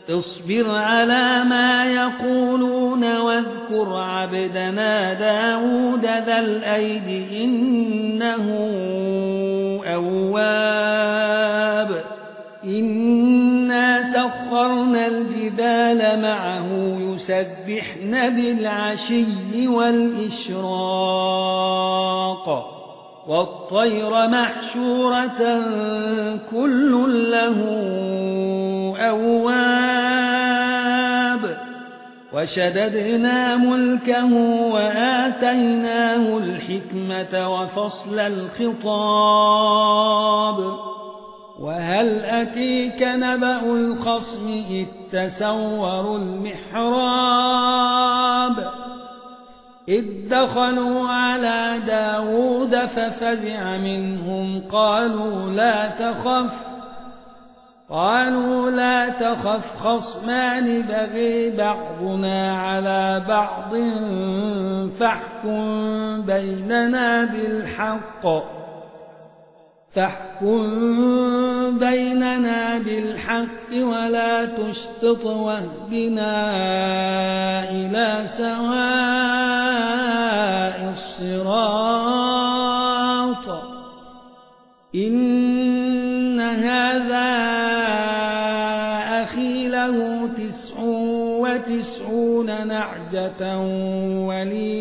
اصبر على ما يقولون واذكر عبدنا داود ذا الأيد إنه أواب إنا سخرنا الجبال معه يسبحن بالعشي والإشراق والطير محشورة كل له أواب وشددنا ملكه وآتيناه الحكمة وفصل الخطاب وهل أتيك نبأ الخصم إذ تسوروا المحراب إذ دخلوا على داود ففزع منهم قالوا لا تخف خصمان بغي بعضنا على بعض فاحكم بيننا بالحق ولا تشطط واهدنا إلى سواء الصراط إن هذا أخي له 99 نعجة ولي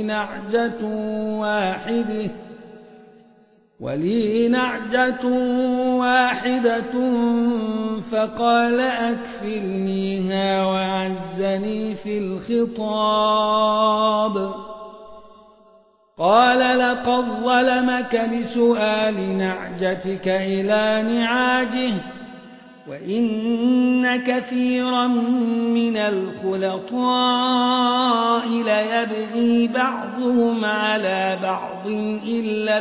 نعجة واحدة فقال أكفلنيها وعزني في الخطاب قال لقد ظلمك بسؤال نعجتك إلى نعاجه وإن كثيرا من الخلطاء ليبغي بعضهم على بعض إلا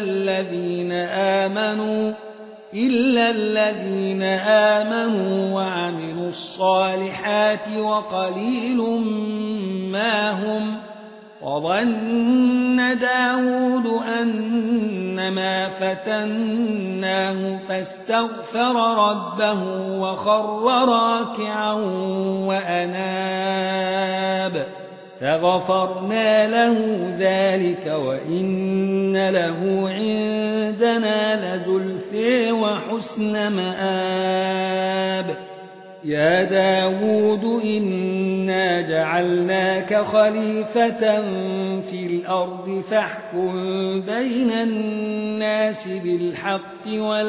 الذين آمنوا وعملوا الصالحات وقليل ما هم وظن داود أنما فتناه فاستغفر ربه وخر راكعا وأناب فغفرنا له ذلك وإن له عندنا لزلفى وحسن مآب يا داود إنا جعلناك خليفة في الأرض فاحكم بين الناس بالحق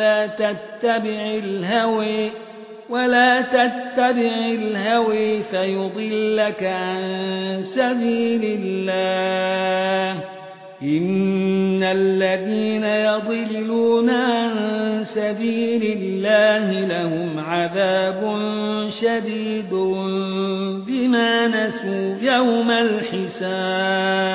ولا تتبع الهوى فيضلك عن سبيل الله إن الذين يضلون عن سبيل الله لهم عذاب شديد بما نسوا يوم الحساب